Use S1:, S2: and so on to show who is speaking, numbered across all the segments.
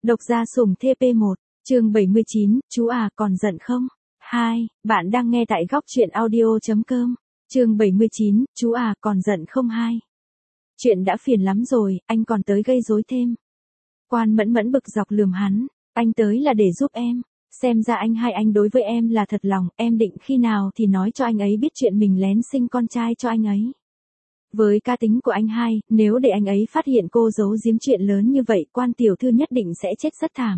S1: Độc gia sủng TP1, chương 79, chú à còn giận không? 2, bạn đang nghe tại góc truyện audio.com. Chương 79, chú à còn giận không 2. Chuyện đã phiền lắm rồi, anh còn tới gây rối thêm. Quan Mẫn Mẫn bực dọc lườm hắn, anh tới là để giúp em. Xem ra anh đối với em là thật lòng, em định khi nào thì nói cho anh ấy biết chuyện mình lén sinh con trai cho anh ấy. Với cá tính của anh hai, nếu để anh ấy phát hiện cô giấu giếm chuyện lớn như vậy, Quan tiểu thư nhất định sẽ chết rất thảm.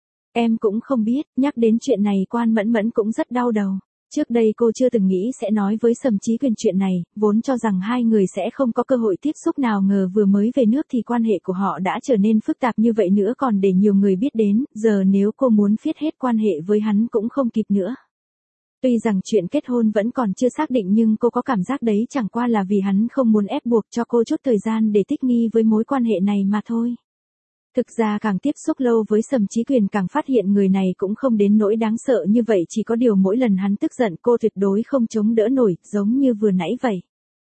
S1: Em cũng không biết, nhắc đến chuyện này Quan Mẫn Mẫn cũng rất đau đầu. Trước đây cô chưa từng nghĩ sẽ nói với Sầm Chí Quyền chuyện này, vốn cho rằng hai người sẽ không có cơ hội tiếp xúc, nào ngờ vừa mới về nước thì quan hệ của họ đã trở nên phức tạp như vậy nữa, còn để nhiều người biết đến, giờ nếu cô muốn phiết hết quan hệ với hắn cũng không kịp nữa. Tuy rằng chuyện kết hôn vẫn còn chưa xác định, nhưng cô có cảm giác đấy chẳng qua là vì hắn không muốn ép buộc cho cô chút thời gian để thích nghi với mối quan hệ này mà thôi. Thực ra càng tiếp xúc lâu với Sầm Chí Quyền càng phát hiện người này cũng không đến nỗi đáng sợ như vậy, chỉ có điều mỗi lần hắn tức giận cô tuyệt đối không chống đỡ nổi, giống như vừa nãy vậy.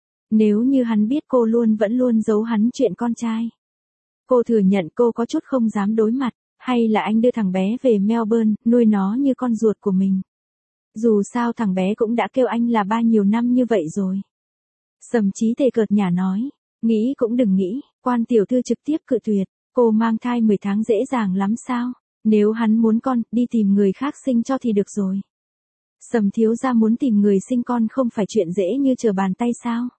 S1: Nếu như hắn biết cô vẫn luôn giấu hắn chuyện con trai. Cô thừa nhận cô có chút không dám đối mặt, hay là anh đưa thằng bé về Melbourne, nuôi nó như con ruột của mình. Dù sao thằng bé cũng đã kêu anh là ba nhiều năm như vậy rồi. Sầm Chí Tề cợt nhả nói, nghĩ cũng đừng nghĩ, Quan tiểu thư trực tiếp cự tuyệt. Cô mang thai 10 tháng dễ dàng lắm sao? Nếu hắn muốn con, đi tìm người khác sinh cho thì được rồi. Sầm thiếu gia muốn tìm người sinh con không phải chuyện dễ như trở bàn tay sao?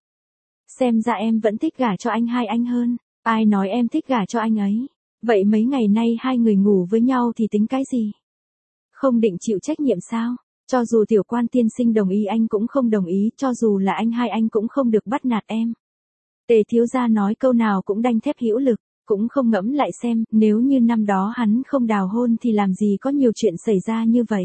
S1: Xem ra em vẫn thích gả cho anh hai anh hơn. Ai nói em thích gả cho anh ấy? Vậy mấy ngày nay hai người ngủ với nhau thì tính cái gì? Không định chịu trách nhiệm sao? Cho dù tiểu Quan tiên sinh đồng ý anh cũng không đồng ý, cho dù là anh hai anh cũng không được bắt nạt em. Tề thiếu gia nói câu nào cũng đanh thép hữu lực. Cũng không ngẫm lại xem, nếu như năm đó hắn không đào hôn thì làm gì có nhiều chuyện xảy ra như vậy.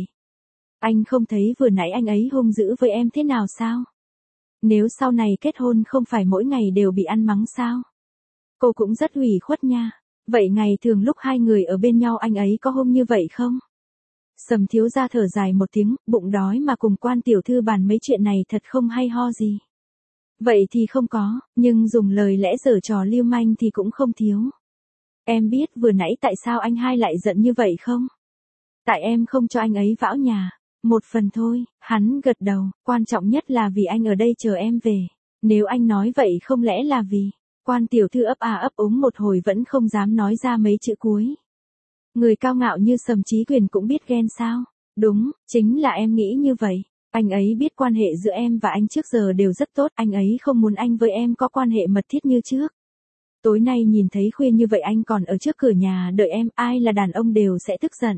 S1: Anh không thấy vừa nãy anh ấy hung dữ với em thế nào sao? Nếu sau này kết hôn không phải mỗi ngày đều bị ăn mắng sao? Cô cũng rất ủy khuất nha. Vậy ngày thường lúc hai người ở bên nhau anh ấy có hung như vậy không? Sầm thiếu gia thở dài một tiếng, bụng đói mà cùng Quan tiểu thư bàn mấy chuyện này thật không hay ho gì. Vậy thì không có, nhưng dùng lời lẽ giở trò lưu manh thì cũng không thiếu. Em biết vừa nãy tại sao anh hai lại giận như vậy không? Tại em không cho anh ấy vào nhà. Một phần thôi, hắn gật đầu, quan trọng nhất là vì anh ở đây chờ em về. Nếu anh nói vậy không lẽ là vì... Quan tiểu thư ấp à ấp úng một hồi vẫn không dám nói ra mấy chữ cuối. Người cao ngạo như Sầm Chí Quyền cũng biết ghen sao? Đúng, chính là em nghĩ như vậy. Anh ấy biết quan hệ giữa em và anh trước giờ đều rất tốt, anh ấy không muốn anh với em có quan hệ mật thiết như trước. Tối nay nhìn thấy khuya như vậy anh còn ở trước cửa nhà đợi em, ai là đàn ông đều sẽ tức giận.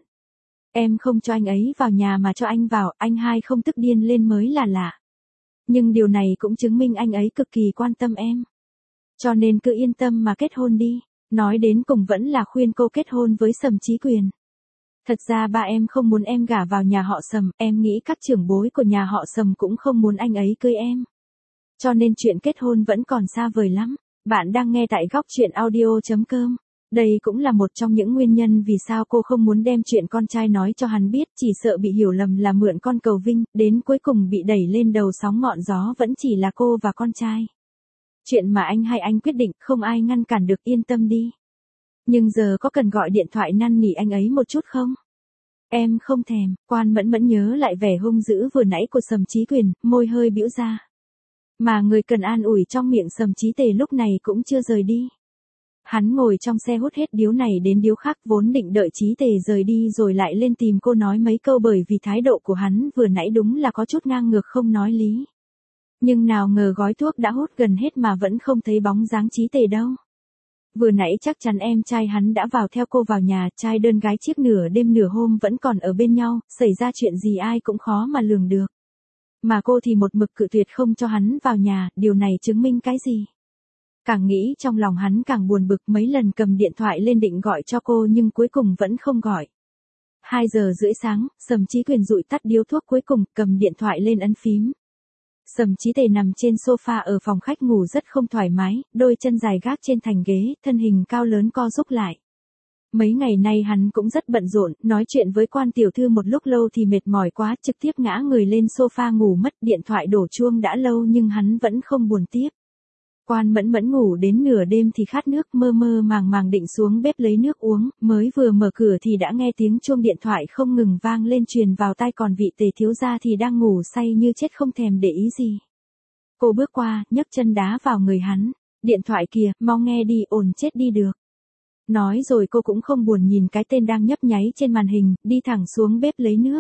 S1: Em không cho anh ấy vào nhà mà cho anh vào, anh hai không tức điên lên mới là lạ. Nhưng điều này cũng chứng minh anh ấy cực kỳ quan tâm em. Cho nên cứ yên tâm mà kết hôn đi. Nói đến cùng vẫn là khuyên cô kết hôn với Sầm Chí Quyền. Thật ra ba em không muốn em gả vào nhà họ Sầm, em nghĩ các trưởng bối của nhà họ Sầm cũng không muốn anh ấy cưới em. Cho nên chuyện kết hôn vẫn còn xa vời lắm. Bạn đang nghe tại góc truyện audio.com. Đây cũng là một trong những nguyên nhân vì sao cô không muốn đem chuyện con trai nói cho hắn biết, chỉ sợ bị hiểu lầm là mượn con cầu vinh, đến cuối cùng bị đẩy lên đầu sóng ngọn gió vẫn chỉ là cô và con trai. Chuyện mà anh hai anh quyết định không ai ngăn cản được, yên tâm đi. Nhưng giờ có cần gọi điện thoại năn nỉ anh ấy một chút không? Em không thèm. Quan Mẫn Mẫn nhớ lại vẻ hung dữ vừa nãy của Sầm Chí Quyền, môi hơi bĩu ra. Mà người cần an ủi trong miệng Sầm Chí Tề lúc này cũng chưa rời đi. Hắn ngồi trong xe hút hết điếu này đến điếu khác, vốn định đợi Chí Tề rời đi rồi lại lên tìm cô nói mấy câu, bởi vì thái độ của hắn vừa nãy đúng là có chút ngang ngược không nói lý. Nhưng nào ngờ gói thuốc đã hút gần hết mà vẫn không thấy bóng dáng Chí Tề đâu. Vừa nãy chắc chắn em trai hắn đã vào theo cô vào nhà, trai đơn gái chiếc nửa đêm nửa hôm vẫn còn ở bên nhau, xảy ra chuyện gì ai cũng khó mà lường được. Mà cô thì một mực cự tuyệt không cho hắn vào nhà, điều này chứng minh cái gì? Càng nghĩ trong lòng hắn càng buồn bực, mấy lần cầm điện thoại lên định gọi cho cô nhưng cuối cùng vẫn không gọi. 2 giờ rưỡi sáng, Sầm Chí Quyền dụi tắt điếu thuốc cuối cùng, cầm điện thoại lên ấn phím. Sầm Chí Tề nằm trên sofa ở phòng khách ngủ rất không thoải mái, đôi chân dài gác trên thành ghế, thân hình cao lớn co rúm lại. Mấy ngày nay hắn cũng rất bận rộn, nói chuyện với Quan tiểu thư một lúc lâu thì mệt mỏi quá, trực tiếp ngã người lên sofa ngủ mất, điện thoại đổ chuông đã lâu nhưng hắn vẫn không buồn tiếp. Quan Mẫn Mẫn ngủ đến nửa đêm thì khát nước, mơ mơ màng màng định xuống bếp lấy nước uống, mới vừa mở cửa thì đã nghe tiếng chuông điện thoại không ngừng vang lên truyền vào tai, còn vị Tề thiếu gia thì đang ngủ say như chết không thèm để ý gì. Cô bước qua, nhấc chân đá vào người hắn. Điện thoại kìa, mau nghe đi, ồn chết đi được. Nói rồi cô cũng không buồn nhìn cái tên đang nhấp nháy trên màn hình, đi thẳng xuống bếp lấy nước.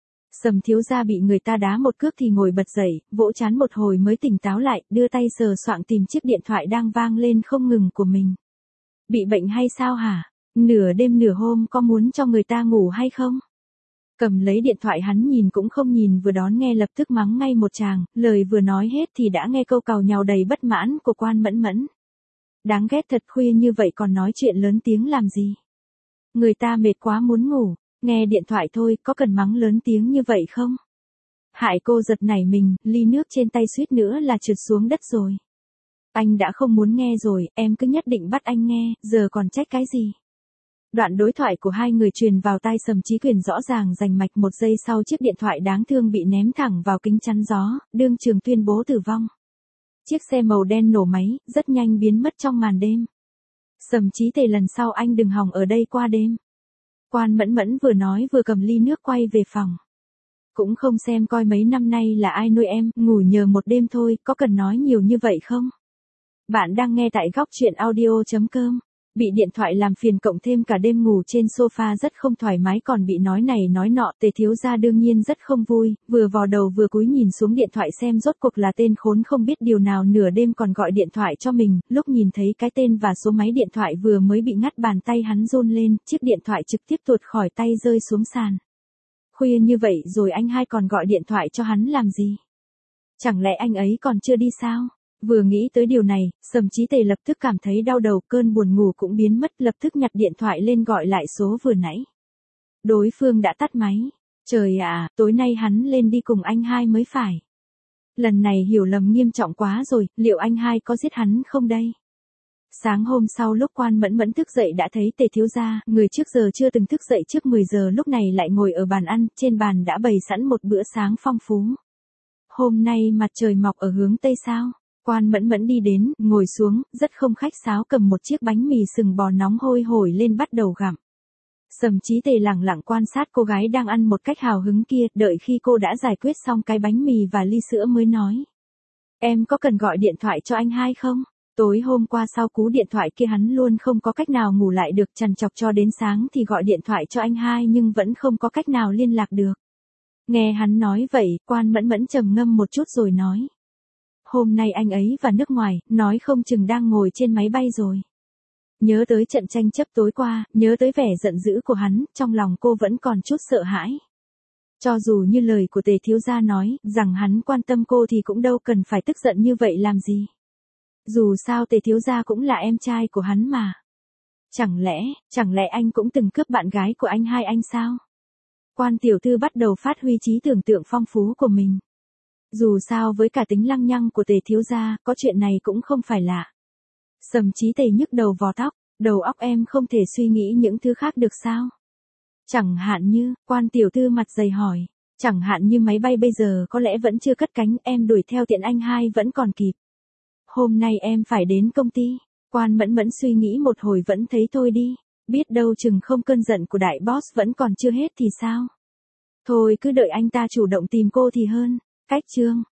S1: Sầm thiếu gia bị người ta đá một cước thì ngồi bật dậy, vỗ trán một hồi mới tỉnh táo lại, đưa tay sờ soạng tìm chiếc điện thoại đang vang lên không ngừng của mình. Bị bệnh hay sao hả? Nửa đêm nửa hôm có muốn cho người ta ngủ hay không? Cầm lấy điện thoại hắn nhìn cũng không nhìn, vừa đón nghe lập tức mắng ngay một tràng, lời vừa nói hết thì đã nghe câu càu nhàu đầy bất mãn của Quan Mẫn Mẫn. Đáng ghét thật, khuya như vậy còn nói chuyện lớn tiếng làm gì? Người ta mệt quá muốn ngủ, nghe điện thoại thôi, có cần mắng lớn tiếng như vậy không? Hại cô giật nảy mình, ly nước trên tay suýt nữa là trượt xuống đất rồi. Anh đã không muốn nghe rồi, em cứ nhất định bắt anh nghe, giờ còn trách cái gì? Đoạn đối thoại của hai người truyền vào tai Sầm Chí Quyền rõ ràng rành mạch, một giây sau chiếc điện thoại đáng thương bị ném thẳng vào kính chắn gió, đương trường tuyên bố tử vong. Chiếc xe màu đen nổ máy, rất nhanh biến mất trong màn đêm. Sầm Chí Tề, lần sau anh đừng hòng ở đây qua đêm. Quan Mẫn Mẫn vừa nói vừa cầm ly nước quay về phòng. Cũng không xem coi mấy năm nay là ai nuôi em, ngủ nhờ một đêm thôi, có cần nói nhiều như vậy không? Bạn đang nghe tại góc truyện audio.com. Bị điện thoại làm phiền cộng thêm cả đêm ngủ trên sofa rất không thoải mái, còn bị nói này nói nọ, Tề thiếu gia đương nhiên rất không vui, vừa vò đầu vừa cúi nhìn xuống điện thoại xem rốt cuộc là tên khốn không biết điều nào nửa đêm còn gọi điện thoại cho mình, lúc nhìn thấy cái tên và số máy điện thoại vừa mới bị ngắt, bàn tay hắn run lên, chiếc điện thoại trực tiếp tuột khỏi tay rơi xuống sàn. Khuya như vậy rồi anh hai còn gọi điện thoại cho hắn làm gì? Chẳng lẽ anh ấy còn chưa đi sao? Vừa nghĩ tới điều này, Sầm Chí Tề lập tức cảm thấy đau đầu, cơn buồn ngủ cũng biến mất, lập tức nhặt điện thoại lên gọi lại số vừa nãy. Đối phương đã tắt máy. Trời ạ, tối nay hắn lên đi cùng anh hai mới phải. Lần này hiểu lầm nghiêm trọng quá rồi, liệu anh hai có giết hắn không đây? Sáng hôm sau lúc Quan Mẫn Mẫn thức dậy đã thấy Tề thiếu gia, người trước giờ chưa từng thức dậy trước 10 giờ lúc này lại ngồi ở bàn ăn, trên bàn đã bày sẵn một bữa sáng phong phú. Hôm nay mặt trời mọc ở hướng Tây sao? Quan Mẫn Mẫn đi đến, ngồi xuống, rất không khách sáo cầm một chiếc bánh mì sừng bò nóng hôi hổi lên bắt đầu gặm. Sầm Chí Tề lẳng lặng quan sát cô gái đang ăn một cách hào hứng kia, đợi khi cô đã giải quyết xong cái bánh mì và ly sữa mới nói. Em có cần gọi điện thoại cho anh hai không? Tối hôm qua sau cú điện thoại kia hắn luôn không có cách nào ngủ lại được, trằn trọc cho đến sáng thì gọi điện thoại cho anh hai nhưng vẫn không có cách nào liên lạc được. Nghe hắn nói vậy, Quan Mẫn Mẫn trầm ngâm một chút rồi nói. Hôm nay anh ấy vào nước ngoài, nói không chừng đang ngồi trên máy bay rồi. Nhớ tới trận tranh chấp tối qua, nhớ tới vẻ giận dữ của hắn, trong lòng cô vẫn còn chút sợ hãi. Cho dù như lời của Tề thiếu gia nói, rằng hắn quan tâm cô thì cũng đâu cần phải tức giận như vậy làm gì. Dù sao Tề thiếu gia cũng là em trai của hắn mà. Chẳng lẽ anh cũng từng cướp bạn gái của anh hai anh sao? Quan tiểu thư bắt đầu phát huy trí tưởng tượng phong phú của mình. Dù sao với cả tính lăng nhăng của Tề thiếu gia, có chuyện này cũng không phải lạ. Sầm Chí Tề nhức đầu vò tóc, đầu óc em không thể suy nghĩ những thứ khác được sao? Chẳng hạn như, Quan tiểu thư mặt dày hỏi, chẳng hạn như máy bay bây giờ có lẽ vẫn chưa cất cánh, em đuổi theo tiện anh hai vẫn còn kịp. Hôm nay em phải đến công ty. Quan Mẫn Mẫn suy nghĩ một hồi vẫn thấy thôi đi, biết đâu chừng không cơn giận của đại boss vẫn còn chưa hết thì sao? Thôi cứ đợi anh ta chủ động tìm cô thì hơn. Cách chương